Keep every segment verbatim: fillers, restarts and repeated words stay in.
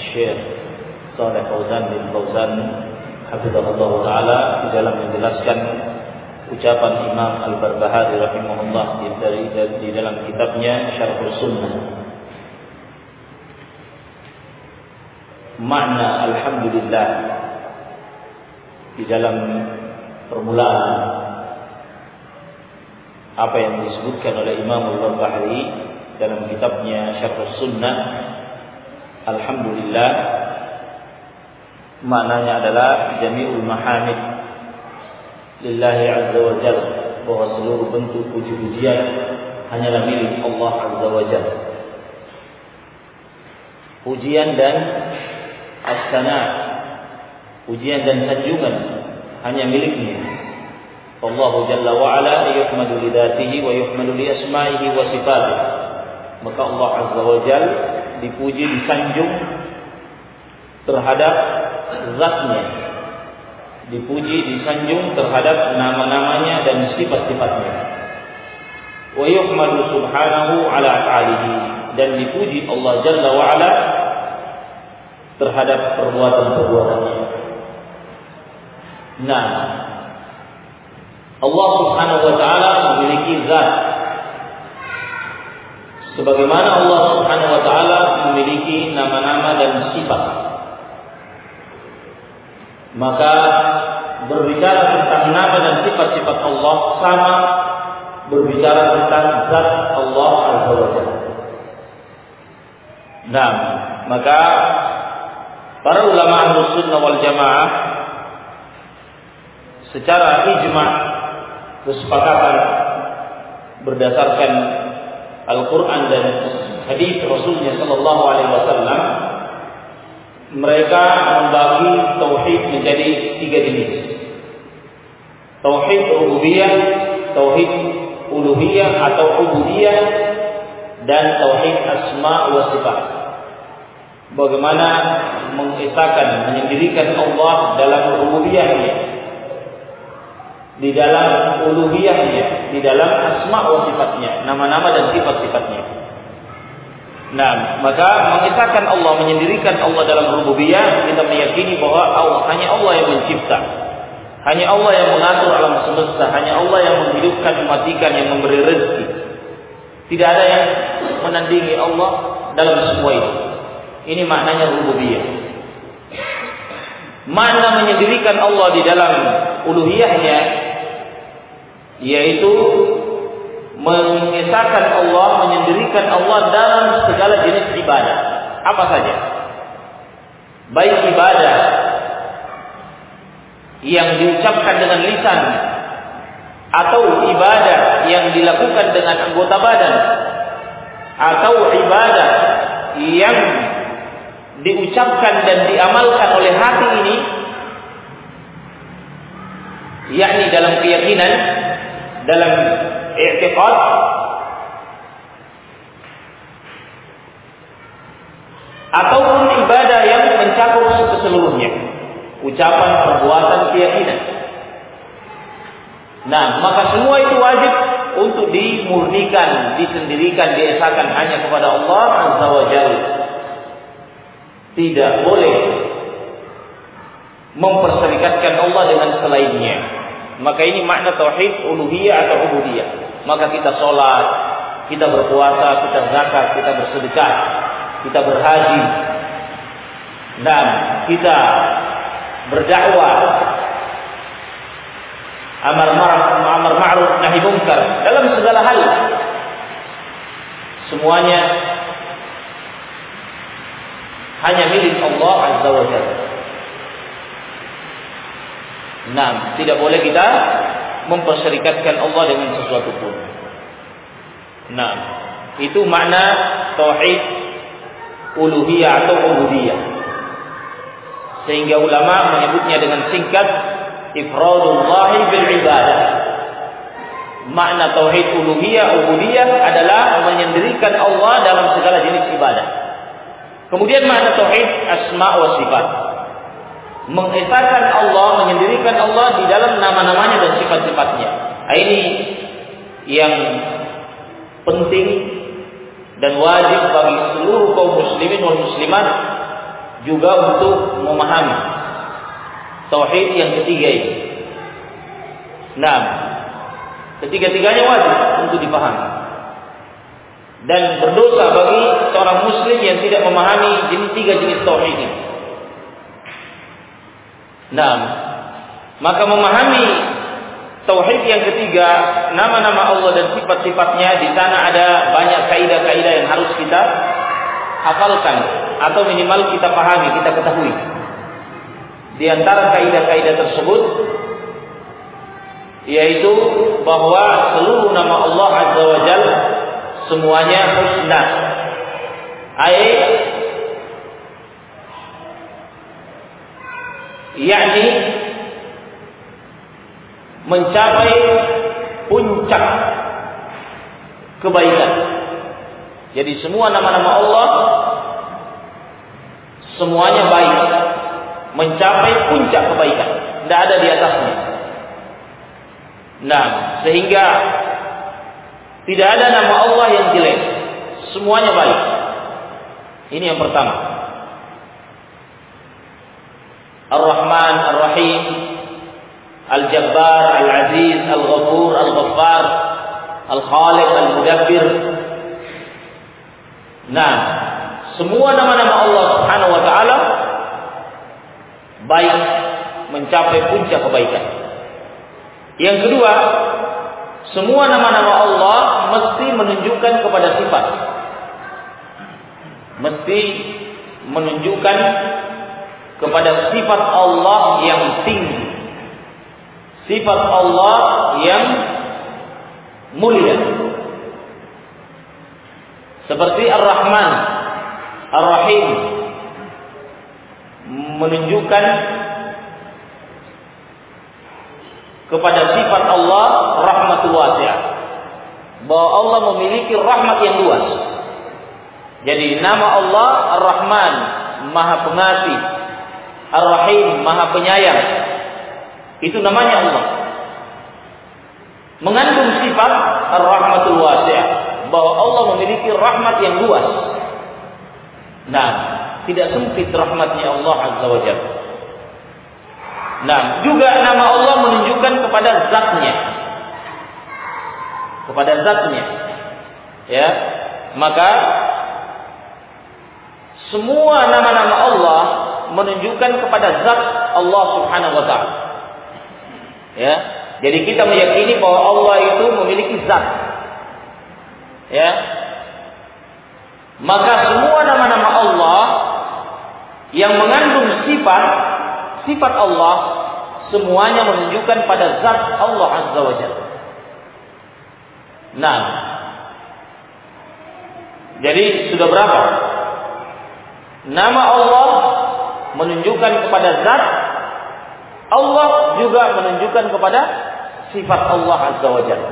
Syekh Shalih Fauzan bin Fauzan hafizahullah taala di dalam menjelaskan ucapan Imam Al-Barbahari rahimahullah dari di dalam kitabnya Syarhus Sunnah. Makna alhamdulillah di dalam permulaan apa yang disebutkan oleh Imam Al-Barbahari dalam kitabnya Syarhus Sunnah. Alhamdulillah maknanya adalah jami'ul mahamid lillahi azza wa jalla, bahwa seluruh bentuk puji-pujian hanyalah milik Allah azza wa jalla. Pujian dan as-sana, pujian dan sanjungan hanya miliknya. Allah jalla wa ala yuhmadu li dzatihi wa yuhmadu li asma'ihi wa sifatihi. Maka Allah azza wa jalla dipuji, disanjung terhadap zatnya, dipuji, disanjung terhadap nama-namanya dan sifat-sifatnya. Wa yuhmadu subhanahu ala af'alihi, dan dipuji Allah jalla wa ala terhadap perbuatan-perbuatannya. Nah, Allah subhanahu wa ta'ala memiliki zat sebagaimana Allah subhanahu wa ta'ala memiliki nama-nama dan sifat. Maka berbicara tentang nama dan sifat-sifat Allah sama berbicara tentang zat Allah azza wa jalla. Nah, maka para ulama Ahlus Sunnah wal Jamaah secara ijma' kesepakatan berdasarkan Al-Quran dan hadis Rasulnya Sallallahu Alaihi Wasallam, mereka membagi tauhid menjadi tiga jenis: tauhid rububiyah, tauhid uluhiyah atau ubudiyah, dan tauhid asma wa sifat. Bagaimana mengesahkan, menyendirikan Allah dalam rububiyahnya, di dalam uluhiyahnya, di dalam asma wa sifatnya, nama-nama dan sifat-sifatnya. Nah, maka mengesahkan Allah, menyendirikan Allah dalam rububiyah, kita meyakini bahwa Allah, hanya Allah yang mencipta, hanya Allah yang mengatur alam semesta, hanya Allah yang menghidupkan, mematikan, yang memberi rezeki. Tidak ada yang menandingi Allah dalam semua itu. Ini maknanya rububiyah. Makna menyendirikan Allah di dalam uluhiyahnya, yaitu mengesahkan Allah, menyendirikan Allah dalam segala jenis ibadah, apa saja, baik ibadah yang diucapkan dengan lisan atau ibadah yang dilakukan dengan anggota badan, atau ibadah yang diucapkan dan diamalkan oleh hati ini, yakni dalam keyakinan, dalam i'tiqad, ataupun ibadah yang mencakup keseluruhnya, ucapan, perbuatan, keyakinan. Nah, maka semua itu wajib untuk dimurnikan, disendirikan, diesakan hanya kepada Allah azza wa jalla. Tidak boleh memperserikatkan Allah dengan selainnya. Maka ini makna tauhid uluhiyah atau ubudiyah. Maka kita sholat, kita berpuasa, kita zakat, kita bersedekah, kita berhaji, dan kita berdakwah, amar ma'ruf, amar ma'ruf, nahi munkar, dalam segala hal. Semuanya hanya milik Allah azza wa jalla. Nah, tidak boleh kita memperserikatkan Allah dengan sesuatu pun. Nah, itu makna tauhid uluhiyah atau ubudiyah. Sehingga ulama menyebutnya dengan singkat ifradullah bil ibadah. Makna tauhid uluhiyah, ubudiyah adalah menyendirikan Allah dalam segala jenis ibadah. Kemudian makna tauhid asma wa sifat, mengesahkan Allah, menyendirikan Allah di dalam nama-namanya dan sifat-sifatnya. Ini yang penting dan wajib bagi seluruh kaum muslimin wal muslimat juga untuk memahami tauhid yang ketiga ini. Nah, ketiga-tiganya wajib untuk dipahami. Dan berdosa bagi seorang muslim yang tidak memahami jenis tiga jenis tauhid ini. Nah, maka memahami tauhid yang ketiga, nama-nama Allah dan sifat-sifatnya, di sana ada banyak kaidah-kaidah yang harus kita hafalkan atau minimal kita pahami, kita ketahui. Di antara kaidah-kaidah tersebut yaitu bahwa seluruh nama Allah Azza wa Jalla semuanya husna. Ayat yakni mencapai puncak kebaikan. Jadi semua nama-nama Allah semuanya baik, mencapai puncak kebaikan, tidak ada di atasnya. Nah, sehingga tidak ada nama Allah yang jelek, semuanya baik. Ini yang pertama. Ar-Rahman, Ar-Rahim, Al-Jabbar, Al-Aziz, Al-Ghafur, Al-Ghaffar, Al-Khaliq, Al-Mudabbir. Nah, semua nama-nama Allah Subhanahu wa taala baik, mencapai puncak kebaikan. Yang kedua, semua nama-nama Allah mesti menunjukkan kepada sifat. Mesti menunjukkan kepada sifat Allah yang tinggi, sifat Allah yang mulia. Seperti Ar-Rahman, Ar-Rahim menunjukkan kepada sifat Allah rahmatul wasi'ah, bahwa Allah memiliki rahmat yang luas. Jadi nama Allah Ar-Rahman, Maha Pengasih, Ar-Rahim, Maha Penyayang. Itu namanya Allah. Mengandung sifat Ar-Rahmatul Wasi'ah, bahwa Allah memiliki rahmat yang luas. Nah, tidak sempit rahmatnya Allah Azza wa Jalla. Nah, juga nama Allah menunjukkan kepada zatnya. Kepada zatnya. Ya. Maka semua nama-nama Allah menunjukkan kepada zat Allah Subhanahu wa taala. Ya. Jadi kita meyakini bahwa Allah itu memiliki zat. Ya. Maka semua nama-nama Allah yang mengandung sifat sifat Allah semuanya menunjukkan pada zat Allah Azza wa Jalla. Nah, jadi sudah berapa? Nama Allah menunjukkan kepada zat Allah, juga menunjukkan kepada sifat Allah Azza wa Jalla.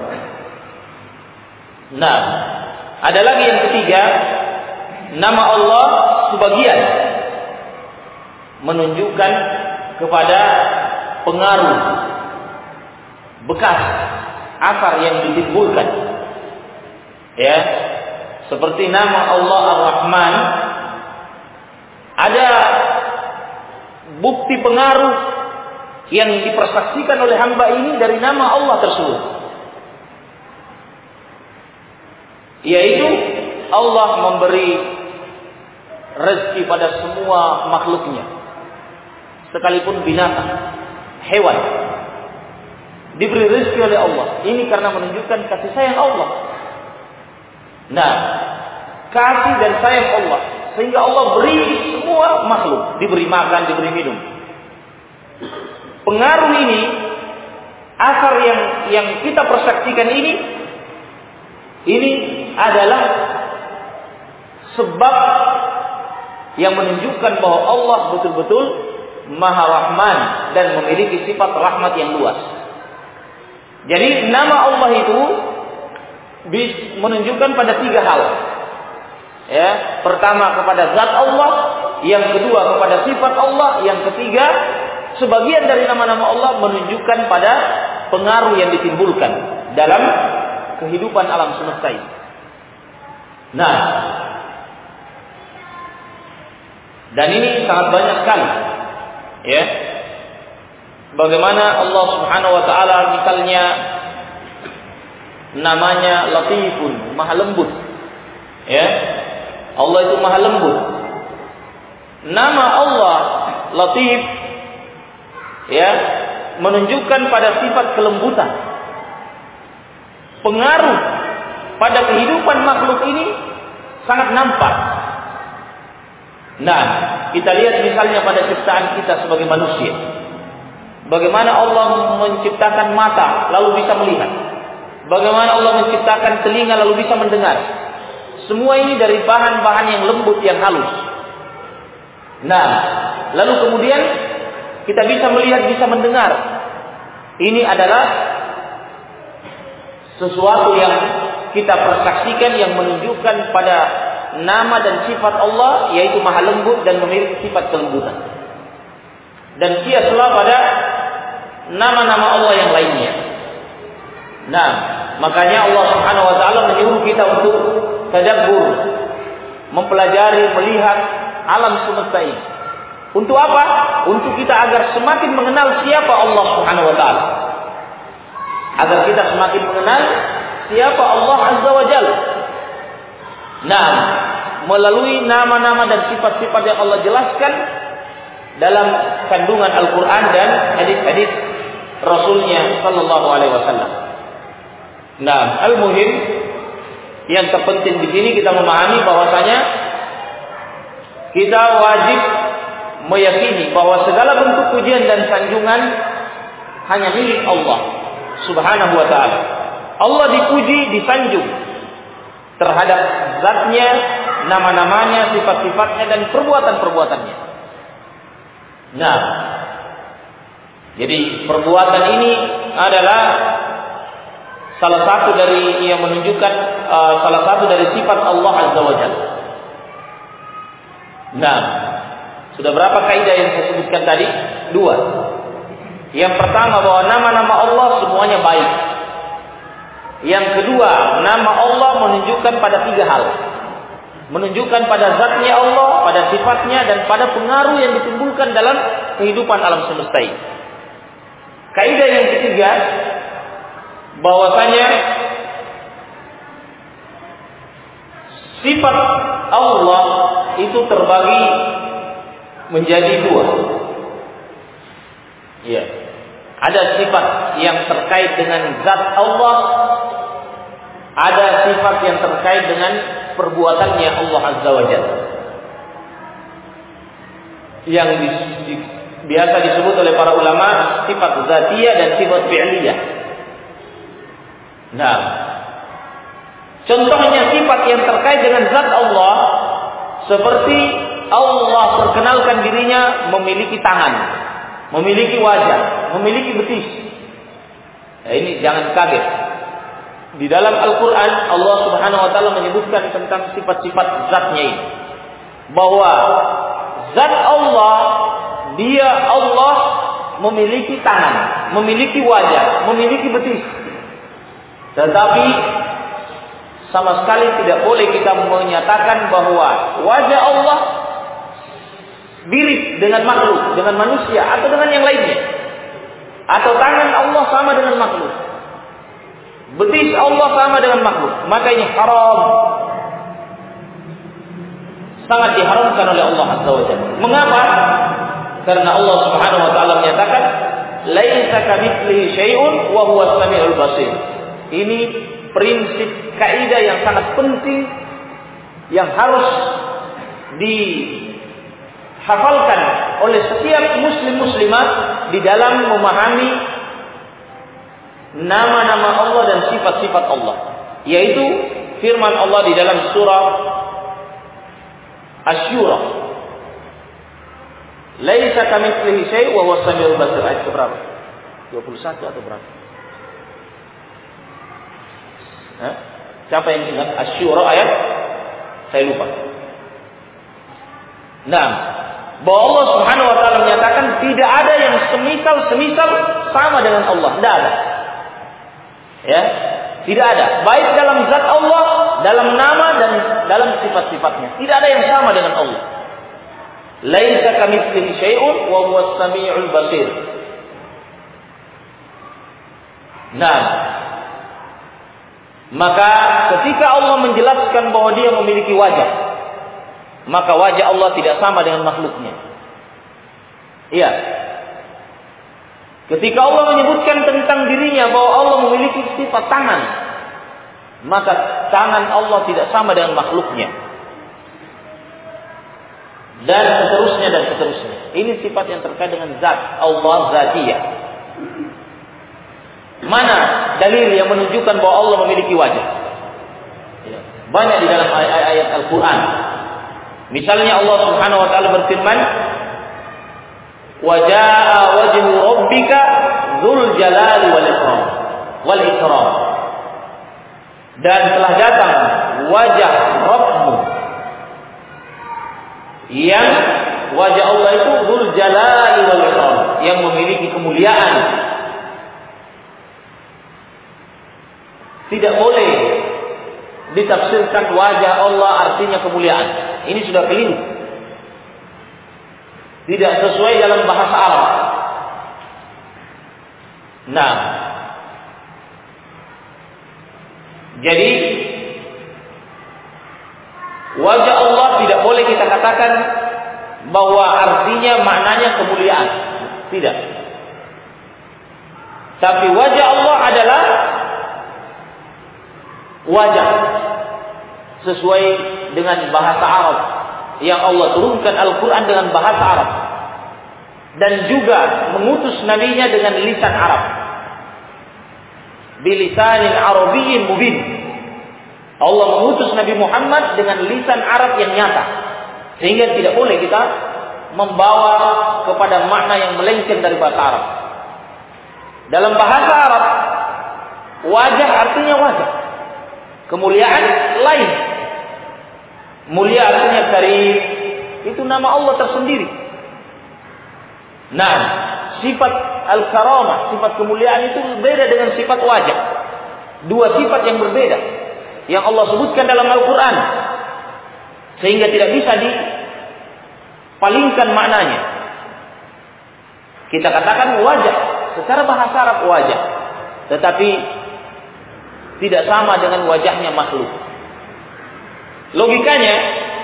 Nah, ada lagi yang ketiga, nama Allah sebagian menunjukkan kepada pengaruh bekas akar yang ditimbulkan. Ya, seperti nama Allah Ar-Rahman, ada bukti pengaruh yang dipersaksikan oleh hamba ini dari nama Allah tersebut, yaitu Allah memberi rezeki pada semua makhluknya, sekalipun binatang, hewan, diberi rezeki oleh Allah. Ini karena menunjukkan kasih sayang Allah. Nah, kasih dan sayang Allah, sehingga Allah beri semua makhluk, diberi makan, diberi minum. Pengaruh ini, asar yang yang kita persaksikan ini, ini adalah sebab yang menunjukkan bahwa Allah betul-betul Maha Rahman dan memiliki sifat rahmat yang luas. Jadi nama Allah itu menunjukkan pada tiga hal. Ya, pertama kepada zat Allah, yang kedua kepada sifat Allah, yang ketiga sebagian dari nama-nama Allah menunjukkan pada pengaruh yang ditimbulkan dalam kehidupan alam semesta ini. Nah, Dan ini sangat banyak sekali. Ya. Bagaimana Allah Subhanahu wa taala misalnya namanya Latifun, Maha Lembut. Ya. Allah itu Maha Lembut. Nama Allah Latif ya, menunjukkan pada sifat kelembutan. Pengaruh pada kehidupan makhluk ini sangat nampak. Nah, kita lihat misalnya pada ciptaan kita sebagai manusia. Bagaimana Allah menciptakan mata lalu bisa melihat. Bagaimana Allah menciptakan telinga lalu bisa mendengar. Semua ini dari bahan-bahan yang lembut, yang halus. Nah, lalu kemudian kita bisa melihat, bisa mendengar. Ini adalah sesuatu yang kita persaksikan yang menunjukkan pada nama dan sifat Allah, yaitu Maha Lembut dan memiliki sifat kelembutan. Dan kiaslah pada nama-nama Allah yang lainnya. Nah, makanya Allah Subhanahu wa taala menyuruh kita untuk tadabbur, mempelajari, melihat alam semesta ini. Untuk apa? Untuk kita agar semakin mengenal siapa Allah Subhanahu wa taala. Agar kita semakin mengenal siapa Allah Azza wa Jalla. Nah, melalui nama-nama dan sifat-sifat yang Allah jelaskan dalam kandungan Al-Quran dan hadis-hadis Rasulnya Sallallahu Alaihi Wasallam. Nah, al-muhim yang terpenting di sini kita memahami bahwasanya kita wajib meyakini bahwa segala bentuk pujian dan sanjungan hanya milik Allah Subhanahu wa taala. Allah dipuji, disanjung terhadap zatnya, nama-namanya, sifat-sifatnya dan perbuatan-perbuatannya. Nah, jadi perbuatan ini adalah salah satu dari yang menunjukkan uh, salah satu dari sifat Allah Azza wa Jalla. Nah, sudah berapa kaidah yang saya sebutkan tadi? Dua. Yang pertama bahwa nama-nama Allah semuanya baik. Yang kedua, nama Allah menunjukkan pada tiga hal. Menunjukkan pada zatnya Allah, pada sifatnya, dan pada pengaruh yang ditimbulkan dalam kehidupan alam semesta ini. Kaidah yang ketiga, bahwasanya sifat Allah itu terbagi menjadi dua. Ya. Ada sifat yang terkait dengan zat Allah, ada sifat yang terkait dengan perbuatannya Allah Azza wa Jalla. Yang di, di, biasa disebut oleh para ulama sifat zatiyah dan sifat fi'liyah. Nah, contohnya sifat yang terkait dengan zat Allah, seperti Allah perkenalkan dirinya memiliki tangan, memiliki wajah, memiliki betis. Nah, ini jangan kaget. Di dalam Al-Quran Allah Subhanahu wa taala menyebutkan tentang sifat-sifat zatnya ini, bahwa zat Allah, dia Allah memiliki tangan, memiliki wajah, memiliki betis. Tetapi sama sekali tidak boleh kita menyatakan bahwa wajah Allah mirip dengan makhluk, dengan manusia atau dengan yang lainnya, atau tangan Allah sama dengan makhluk, betis Allah sama dengan makhluk. Maka ini haram, sangat diharamkan oleh Allah Azza wa Jalla. Mengapa? Karena Allah Subhanahu wa taala menyatakan laisa kamitslihi syai'un wa huwas samiul basir. Ini prinsip kaidah yang sangat penting yang harus dihafalkan oleh setiap muslim muslimah di dalam memahami nama-nama Allah dan sifat-sifat Allah, yaitu firman Allah di dalam surah Asy-Syura, laisa kamitslihi syai' wa huwas samiul basir. Ayat berapa? dua puluh satu atau berapa? Hah? Siapa yang ingat Asy-Syura ayat? Saya lupa. Nah, bahwa Allah Subhanahu wa taala menyatakan tidak ada yang semisal-semisal sama dengan Allah, tidak ada. Ya, tidak ada. Baik dalam zat Allah, dalam nama dan dalam sifat-sifatnya, tidak ada yang sama dengan Allah. Laisa kamitslihi syai'un wa huwas samiul basir. Nah, maka ketika Allah menjelaskan bahwa Dia memiliki wajah, maka wajah Allah tidak sama dengan makhluknya. Iya. Ketika Allah menyebutkan tentang dirinya bahwa Allah memiliki sifat tangan, maka tangan Allah tidak sama dengan makhluknya. Dan seterusnya dan seterusnya. Ini sifat yang terkait dengan zat Allah zatiyah. Mana dalil yang menunjukkan bahwa Allah memiliki wajah? Banyak di dalam ayat-ayat Al-Quran. Misalnya Allah Subhanahu Wa Taala berfirman, "Waja'a wajhu Rabbika dzul jalali wal ikram." Wal ikram. Dan telah datang wajah Rabbmu, yang wajah Allah itu dzul jalali wal ikram, yang memiliki kemuliaan. Tidak boleh ditafsirkan wajah Allah artinya kemuliaan. Ini sudah keliru. Tidak sesuai dalam bahasa Arab. Nah, jadi wajah Allah tidak boleh kita katakan bahwa artinya maknanya kemuliaan. Tidak. Tapi wajah Allah adalah wajah sesuai dengan bahasa Arab yang Allah turunkan Al-Quran dengan bahasa Arab, dan juga mengutus nabinya dengan lisan Arab, bilisanin arabiyyin mubin. Allah mengutus Nabi Muhammad dengan lisan Arab yang nyata, sehingga tidak boleh kita membawa kepada makna yang melenceng dari bahasa Arab. Dalam bahasa Arab, wajah artinya wajah, kemuliaan lain. Mulia artinya karim, itu nama Allah tersendiri. Nah, sifat al-karamah, sifat kemuliaan itu berbeda dengan sifat wajah. Dua sifat yang berbeda yang Allah sebutkan dalam Al-Quran, sehingga tidak bisa dipalingkan maknanya. Kita katakan wajah, secara bahasa Arab wajah, tetapi tidak sama dengan wajahnya makhluk. Logikanya,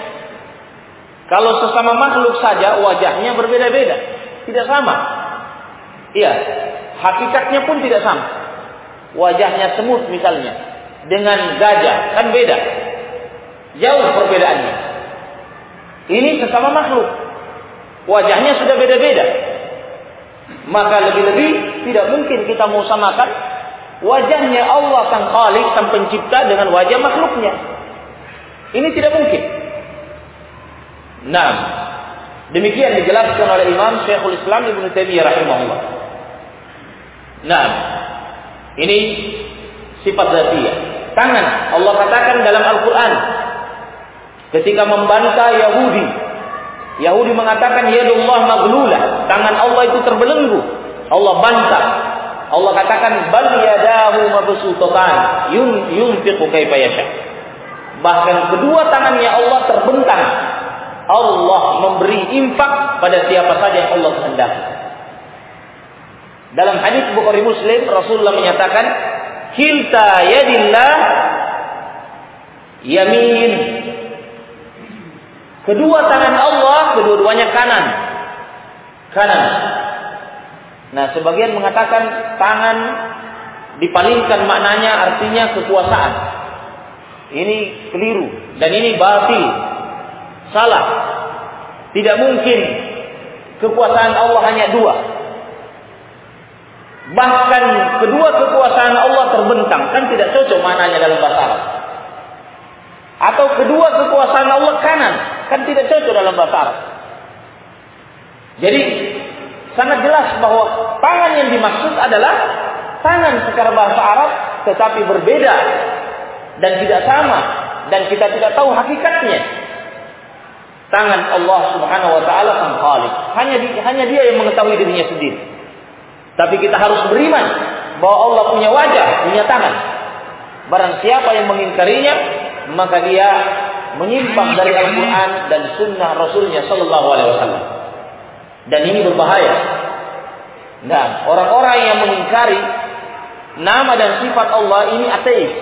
kalau sesama makhluk saja wajahnya berbeda-beda, tidak sama. Iya, hakikatnya pun tidak sama. Wajahnya semut misalnya dengan gajah kan beda, jauh perbedaannya. Ini sesama makhluk, wajahnya sudah beda-beda. Maka lebih-lebih tidak mungkin kita mau samakan wajahnya Allah sang Khalik, sang pencipta, dengan wajah makhluknya. Ini tidak mungkin. Nah, demikian dijelaskan oleh Imam Syekhul Islam Ibnu Taimiyah rahimahullah. Nah, ini sifat zatiyah. Tangan, Allah katakan dalam Al-Quran ketika membantah Yahudi. Yahudi mengatakan yadullah maglulah, tangan Allah itu terbelenggu. Allah bantah. Allah katakan bal yadahu mabsutatan yun yunfiqu kaifa yasha. Bahkan kedua tangannya Allah terbentang. Allah memberi infak pada siapa saja yang Allah kehendaki. Dalam hadis Bukhari Muslim, Rasulullah menyatakan, "Kilta yadillah yamin." Kedua tangan Allah, kedua-duanya kanan. Kanan. Nah, sebagian mengatakan tangan dipalingkan maknanya artinya kekuasaan. Ini keliru dan ini batil, salah. Tidak mungkin kekuasaan Allah hanya dua. Bahkan kedua kekuasaan Allah terbentang, kan tidak cocok maknanya dalam bahasa Arab. Atau kedua kekuasaan Allah kanan, kan tidak cocok dalam bahasa Arab. Jadi sangat jelas bahwa tangan yang dimaksud adalah tangan secara bahasa Arab, tetapi berbeda dan tidak sama, dan kita tidak tahu hakikatnya. Tangan Allah Subhanahu wa taala sang Khalik, hanya di, hanya Dia yang mengetahui dirinya sendiri. Tapi kita harus beriman bahwa Allah punya wajah, punya tangan. Barang siapa yang mengingkarinya, maka dia menyimpang dari Al-Quran dan Sunnah Rasulnya Sallallahu Alaihi Wasallam. Dan ini berbahaya. Nah, orang-orang yang mengingkari nama dan sifat Allah ini ateis.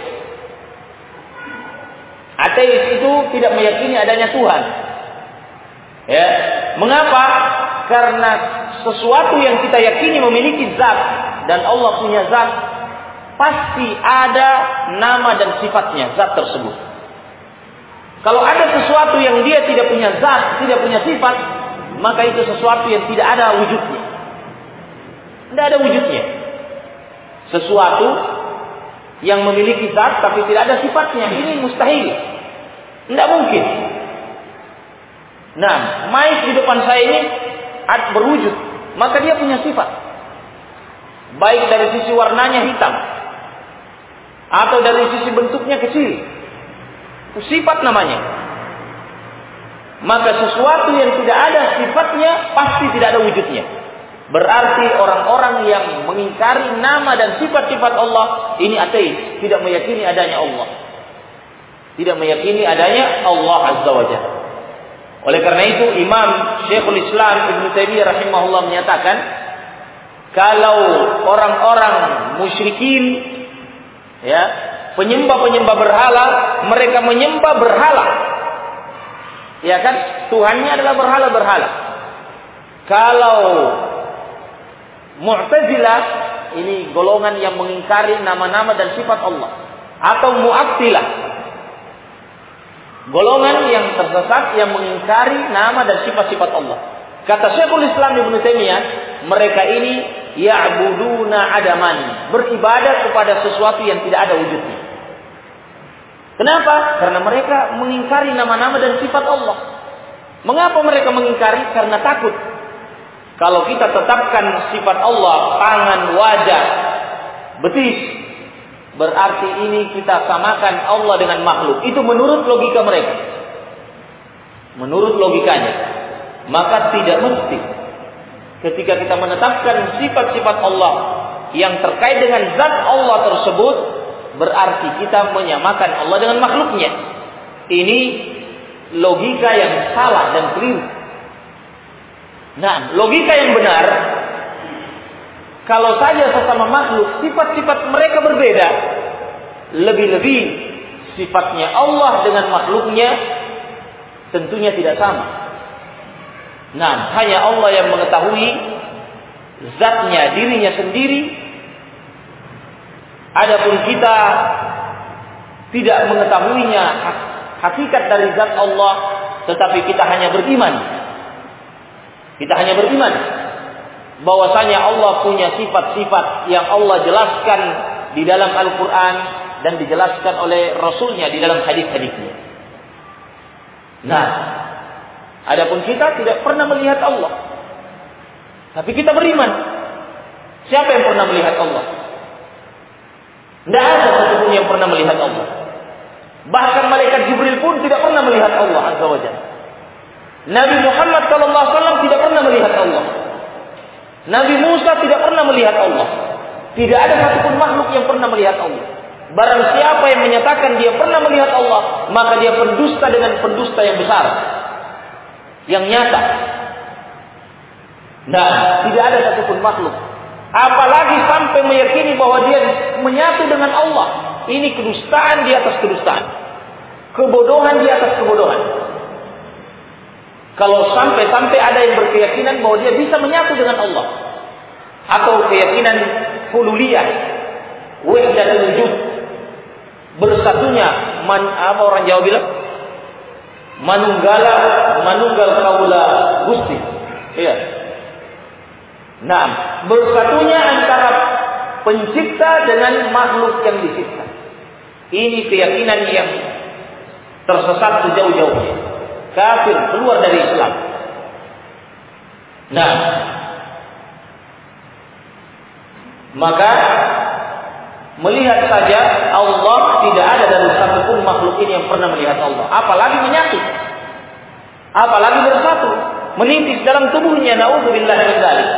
Ateis itu tidak meyakini adanya Tuhan. Ya, mengapa? Karena sesuatu yang kita yakini memiliki zat dan Allah punya zat, pasti ada nama dan sifatnya zat tersebut. Kalau ada sesuatu yang dia tidak punya zat, tidak punya sifat, maka itu sesuatu yang tidak ada wujudnya. Tidak ada wujudnya. Sesuatu yang memiliki zat tapi tidak ada sifatnya, ini mustahil. Tidak mungkin. Nah, mic di depan saya ini berwujud, maka dia punya sifat. Baik dari sisi warnanya hitam, atau dari sisi bentuknya kecil. Itu sifat namanya. Maka sesuatu yang tidak ada sifatnya pasti tidak ada wujudnya. Berarti orang-orang yang mengingkari nama dan sifat-sifat Allah ini ateis, tidak meyakini adanya Allah. Tidak meyakini adanya Allah Azza wa Jalla. Oleh karena itu Imam Syekhul Islam Ibnu Taimiyah rahimahullah menyatakan, kalau orang-orang musyrikin, ya, penyembah-penyembah berhala, mereka menyembah berhala, ya kan, Tuhannya adalah berhala-berhala. Kalau Mu'tazilah, ini golongan yang mengingkari nama-nama dan sifat Allah, atau Mu'attilah, golongan yang tersesat yang mengingkari nama dan sifat-sifat Allah. Kata Syekhul Islam Ibnu Taimiyah, mereka ini ya'buduna adaman, beribadah kepada sesuatu yang tidak ada wujudnya. Kenapa? Karena mereka mengingkari nama-nama dan sifat Allah. Mengapa mereka mengingkari? Karena takut. Kalau kita tetapkan sifat Allah, tangan, wajah, betis, berarti ini kita samakan Allah dengan makhluk. Itu menurut logika mereka. Menurut logikanya. Maka tidak mesti ketika kita menetapkan sifat-sifat Allah yang terkait dengan zat Allah tersebut, berarti kita menyamakan Allah dengan makhluknya. Ini logika yang salah dan keliru. Nah, logika yang benar, kalau saja sesama makhluk sifat-sifat mereka berbeda, lebih-lebih sifatnya Allah dengan makhluknya tentunya tidak sama. Nah, hanya Allah yang mengetahui zatnya, dirinya sendiri. Adapun kita tidak mengetahuinya hakikat dari zat Allah, tetapi kita hanya beriman. Kita hanya beriman bahwasanya Allah punya sifat-sifat yang Allah jelaskan di dalam Al-Quran dan dijelaskan oleh Rasulnya di dalam hadis-hadisnya. Nah, adapun kita tidak pernah melihat Allah, tapi kita beriman. Siapa yang pernah melihat Allah? Tidak ada satupun yang pernah melihat Allah. Bahkan malaikat Jibril pun tidak pernah melihat Allah Azza wa Jalla. Nabi Muhammad sallallahu alaihi wasallam tidak pernah melihat Allah. Nabi Musa tidak pernah melihat Allah. Tidak ada satupun makhluk yang pernah melihat Allah. Barang siapa yang menyatakan dia pernah melihat Allah, maka dia pendusta dengan pendusta yang besar, yang nyata. Nah, tidak ada satupun makhluk, apalagi sampai meyakini bahwa dia menyatu dengan Allah. Ini kedustaan di atas kedustaan, kebodohan di atas kebodohan. Kalau sampai-sampai ada yang berkeyakinan bahwa dia bisa menyatu dengan Allah, atau keyakinan hululiyah, wahdatul wujud, bersatunya man, apa orang Jawa bilang, manunggala manunggal kaula Gusti. Iya. Nah, bersatunya antara pencipta dengan makhluk yang dicipta. Ini keyakinan yang tersesat sejauh-jauhnya. Kafir, keluar dari Islam. Nah, maka melihat saja Allah tidak ada dari satupun makhluk ini yang pernah melihat Allah, apalagi menyatu, apalagi bersatu, menitis dalam tubuhnya. Nauzubillah min dzalik.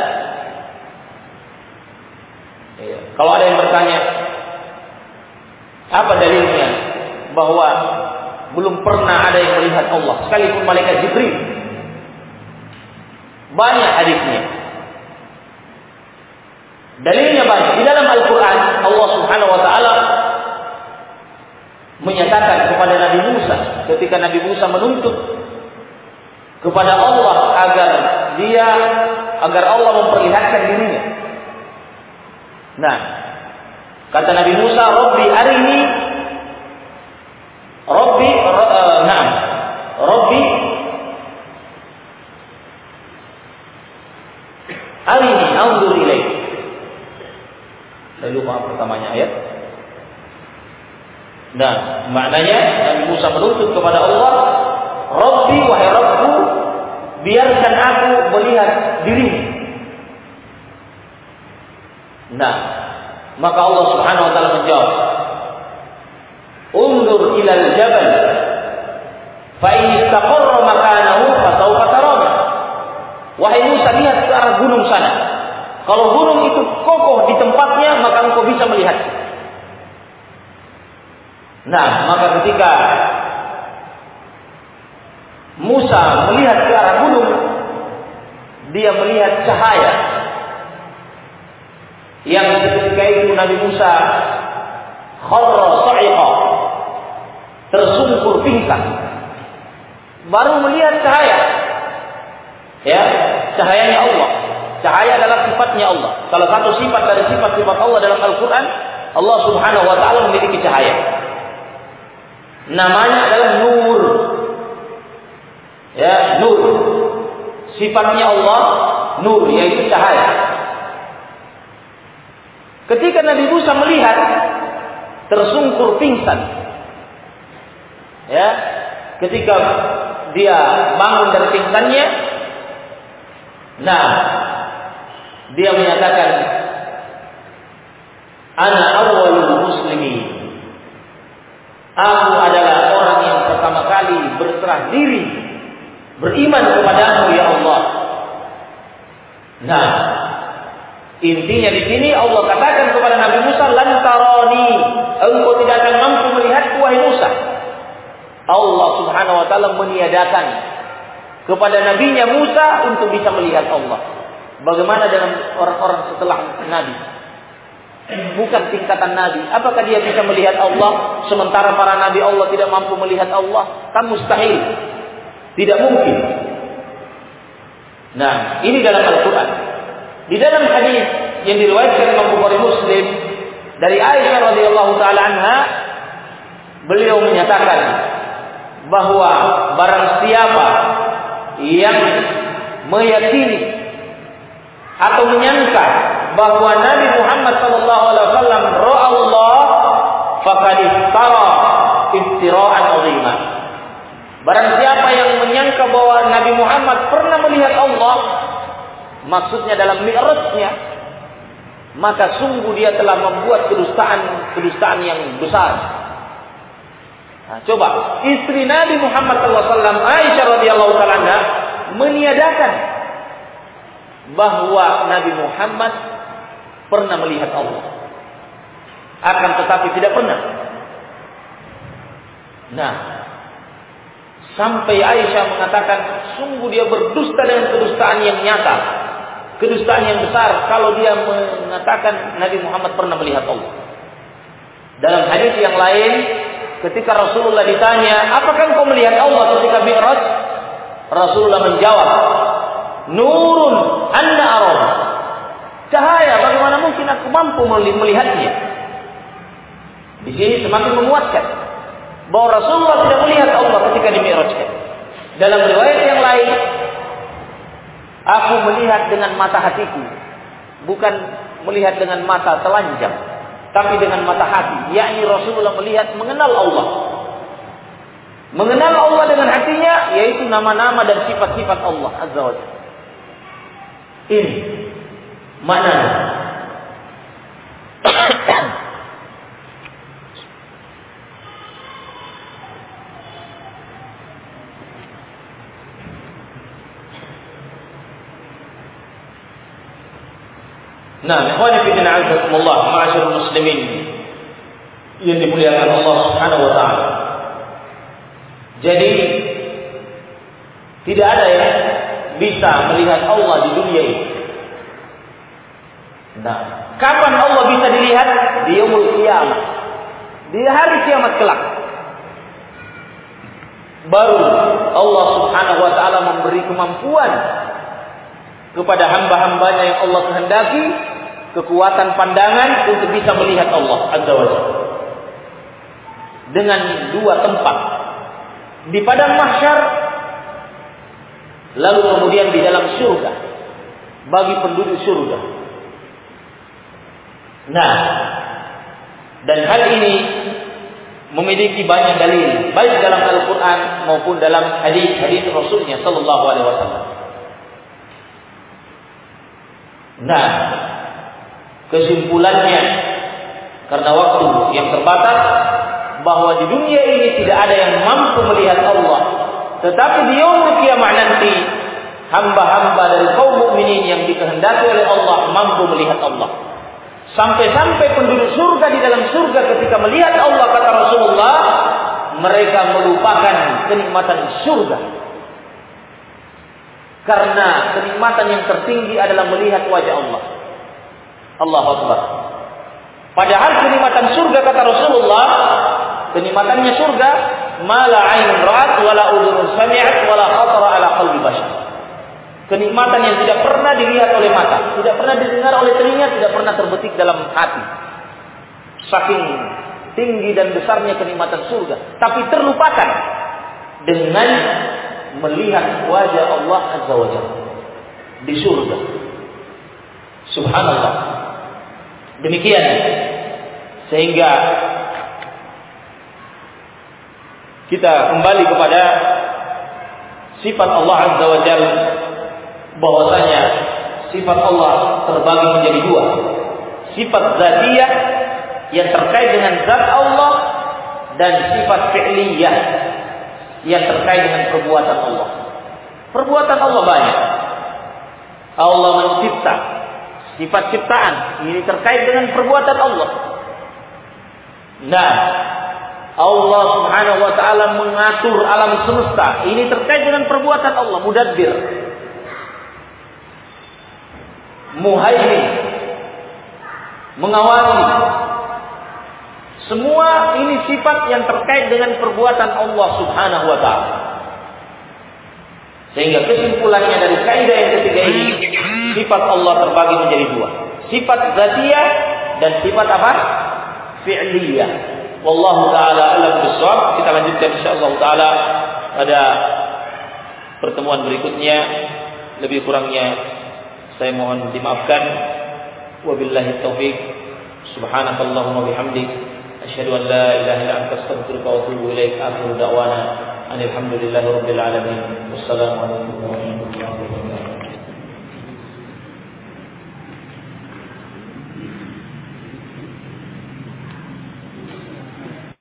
Ya. Kalau ada yang bertanya, apa dalilnya bahwa belum pernah ada yang melihat Allah, sekalipun malaikat Jibril. Banyak hadisnya. Dalilnya banyak. Di dalam Al-Quran Allah Subhanahu Wa Taala menyatakan kepada Nabi Musa ketika Nabi Musa menuntut kepada Allah agar dia agar Allah memperlihatkan dirinya. Nah, kata Nabi Musa, Rabbi arini Rabbi uh, na'am Rabbi arini anzur ilaik. Saya lupa pertamanya ayat. Nah, maknanya Nabi Musa menuntut kepada Allah, Rabbi wahai Rabbku, biarkan aku melihat dirimu. Nah, maka Allah Subhanahu wa taala menjawab, Undur ilal jabal fa in istaqarra makanahu fa sawfa tarani. Wahai Musa, lihat ke arah gunung sana. Kalau gunung itu kokoh di tempatnya, maka engkau bisa melihat. Nah, maka ketika Musa melihat ke arah gunung, dia melihat cahaya yang ketika itu Nabi Musa kharra sa'iqa, tersungkur pingsan, baru melihat cahaya. Ya, cahayanya Allah. Cahaya adalah sifatnya Allah. Salah satu sifat dari sifat-sifat Allah dalam Al-Quran, Allah Subhanahu Wa Taala memiliki cahaya. Namanya adalah nur. Ya, nur. Sifatnya Allah nur, yaitu cahaya. Ketika Nabi Musa melihat, tersungkur pingsan. Ya, ketika dia bangun dari pingsannya, nah, dia menyatakan, Ana awwalul muslimin. Aku adalah orang yang pertama kali berserah diri, beriman kepadamu ya Allah. Nah, intinya di sini Allah katakan kepada Nabi Musa, lan tarani, engkau tidak akan mampu melihatku wahai Musa. Allah Subhanahu wa taala meniadakan kepada nabinya Musa untuk bisa melihat Allah. Bagaimana dengan orang-orang setelah Nabi? Bukan tingkatan Nabi. Apakah dia bisa melihat Allah sementara para Nabi Allah tidak mampu melihat Allah? Kan mustahil. Tidak mungkin. Nah, ini dalam Al-Quran. Di dalam hadis yang diriwayatkan Imam Bukhari Muslim dari Aisyah radhiyallahu taala anha, beliau menyatakan bahwa barang siapa yang meyakini atau menyangka bahwa Nabi Muhammad sallallahu alaihi wasallam ra'a Allah, faqad iftara iftira'an 'azima. Barang siapa yang menyangka bahwa Nabi Muhammad pernah melihat Allah, maksudnya dalam mi'rajnya, maka sungguh dia telah membuat kedustaan-kedustaan yang besar. Nah, coba istri Nabi Muhammad sallallahu alaihi wasallam Aisyah radhiyallahu taala anha meniadakan bahwa Nabi Muhammad pernah melihat Allah, akan tetapi tidak pernah. Nah, sampai Aisyah mengatakan sungguh dia berdusta dengan kedustaan yang nyata, kedustaan yang besar kalau dia mengatakan Nabi Muhammad pernah melihat Allah. Dalam hadis yang lain, ketika Rasulullah ditanya, apakah engkau melihat Allah ketika Mi'raj? Rasulullah menjawab, Nurun anna arah. Cahaya, bagaimana mungkin aku mampu melihatnya? Di sini semakin menguatkan bahwa Rasulullah tidak melihat Allah ketika dimi'rajkan. Dalam riwayat yang lain, aku melihat dengan mata hatiku, bukan melihat dengan mata telanjang, tapi dengan mata hati. Yakni Rasulullah melihat, mengenal Allah. Mengenal Allah dengan hatinya, yaitu nama-nama dan sifat-sifat Allah Azza wa Jalla. Ini maknanya. Nah, ikhwani fi din a'azakumullah, ma'asyiral muslimin yang dimuliakan Allah Subhanahu wa taala. Jadi tidak ada yang bisa melihat Allah di dunia ini. Nah, kapan Allah bisa dilihat? Di yaumul qiyamah, di hari kiamat kelak. Baru Allah Subhanahu wa taala memberi kemampuan kepada hamba-hambanya yang Allah kehendaki, kekuatan pandangan untuk bisa melihat Allah Azza wa Jalla. Dengan dua tempat, di padang mahsyar, lalu kemudian di dalam surga bagi penduduk surga. Nah, dan hal ini memiliki banyak dalil, baik dalam Al-Quran maupun dalam hadis-hadis Rasulnya Sallallahu Alaihi Wasallam. Nah, kesimpulannya, karena waktu yang terbatas, bahwa di dunia ini tidak ada yang mampu melihat Allah, tetapi di yaumul qiyamah nanti hamba-hamba dari kaum mukminin yang dikehendaki oleh Allah mampu melihat Allah. Sampai-sampai penduduk surga di dalam surga ketika melihat Allah, kata Rasulullah, mereka melupakan kenikmatan surga. Karena kenikmatan yang tertinggi adalah melihat wajah Allah. Allahu Akbar. Padahal kenikmatan surga, kata Rasulullah, kenikmatannya surga, ma la 'ainun ra'at wa la udhunun sami'at wa la khatara 'ala qalbi bashar. Kenikmatan yang tidak pernah dilihat oleh mata, tidak pernah didengar oleh telinga, tidak pernah terbetik dalam hati. Saking tinggi dan besarnya kenikmatan surga, tapi terlupakan dengan melihat wajah Allah Azza wa Jalla di surga. Subhanallah. Demikian sehingga kita kembali kepada sifat Allah Azza wa Jalla, bahwasanya sifat Allah terbagi menjadi dua. Sifat zatiyah yang terkait dengan zat Allah, dan sifat fi'liyah yang terkait dengan perbuatan Allah. Perbuatan Allah banyak. Allah mencipta, sifat ciptaan ini terkait dengan perbuatan Allah. Nah, Allah Subhanahu wa taala mengatur alam semesta, ini terkait dengan perbuatan Allah. Mudabbir, muhaimin, mengawasi. Semua ini sifat yang terkait dengan perbuatan Allah Subhanahu wa taala. Sehingga kesimpulannya dari kaidah yang ketiga ini, sifat Allah terbagi menjadi dua. Sifat zatiyah dan sifat apa? Fi'liyah. Wallahu taala a'lam bissawab. Kita lanjutkan insyaallah taala pada pertemuan berikutnya. Lebih kurangnya saya mohon dimaafkan. Wabillahi taufiq. Subhanakallahumma bihamdik, asyhadu an la ilaha illa anta astaghfiruka wa atubu ilaik. Akhiru da'wana alhamdulillahi rabbil alamin. Wassalamu alaikum warahmatullahi wabarakatuh.